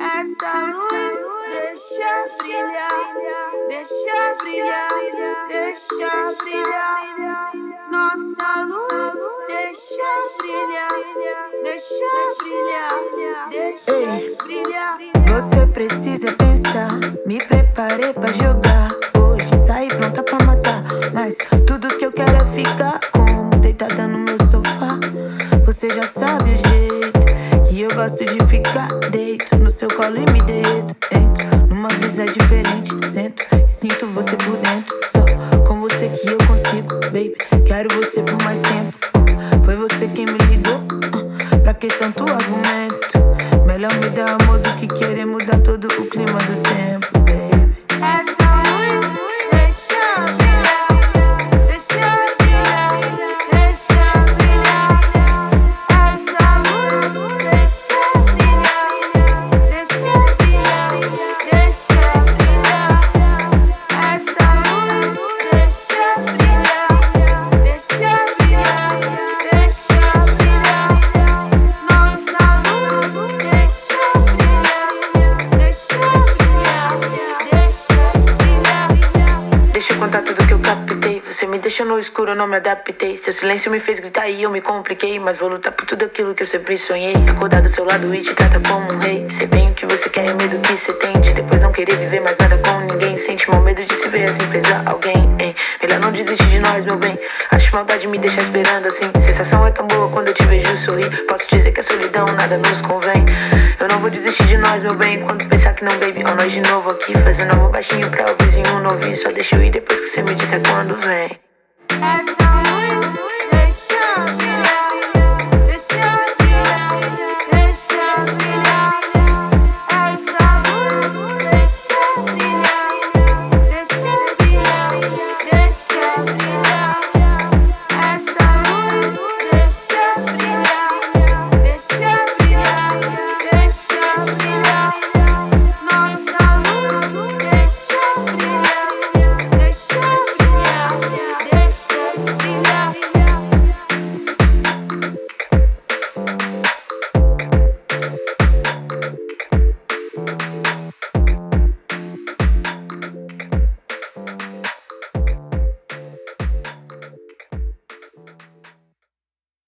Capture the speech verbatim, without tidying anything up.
Essa luz deixa brilhar, deixa brilhar, deixa brilhar. Nossa luz deixa brilhar, deixa brilhar, deixa brilhar. Você precisa pensar, me preparei pra jogar. Hoje saí pronta pra matar, mas tudo que eu quero é ficar como deitada no meu sofá. Você já sabe o jeito que eu gosto de ficar. Deito no seu colo e me deito. Entro numa brisa diferente, sento e sinto você por dentro. Só com você que eu consigo, baby. Quero você por mais tempo. Oh, foi você quem me ligou. Uh, pra que tanto argumento? Melhor me dar amor do que querer mudar todo o clima do tempo, baby. Essa luz deixa brilhar, deixa brilhar, deixa brilhar. Essa luz deixa brilhar, deixa brilhar, deixa brilhar. Essa luz deixa brilhar, deixa brilhar, deixa brilhar. Nossa luz deixa brilhar, deixa brilhar, deixa brilhar. Deixa eu contar tudo que eu captei. Você me deixou no escuro, eu não me adaptei. Seu silêncio me fez gritar e eu me compliquei. Mas vou lutar por tudo aquilo que eu sempre sonhei. Acordar do seu lado e te trata como um rei. Cê tem o que você quer e o medo que cê tem de depois não querer viver mais nada com ninguém. Sente mau medo de se ver assim preso a alguém, hein? Melhor não desistir de nós, meu bem. Acho maldade me deixar esperando assim. Sensação é tão boa quando eu te vejo sorrir. Posso dizer que a solidão nada nos convém. Eu não vou desistir de nós, meu bem. Quando pensar que não, baby, ó nós de novo aqui. Fazendo amor baixinho pra o vizinho não ouvir. Só deixa eu ir depois que você me disser quando vem. Essa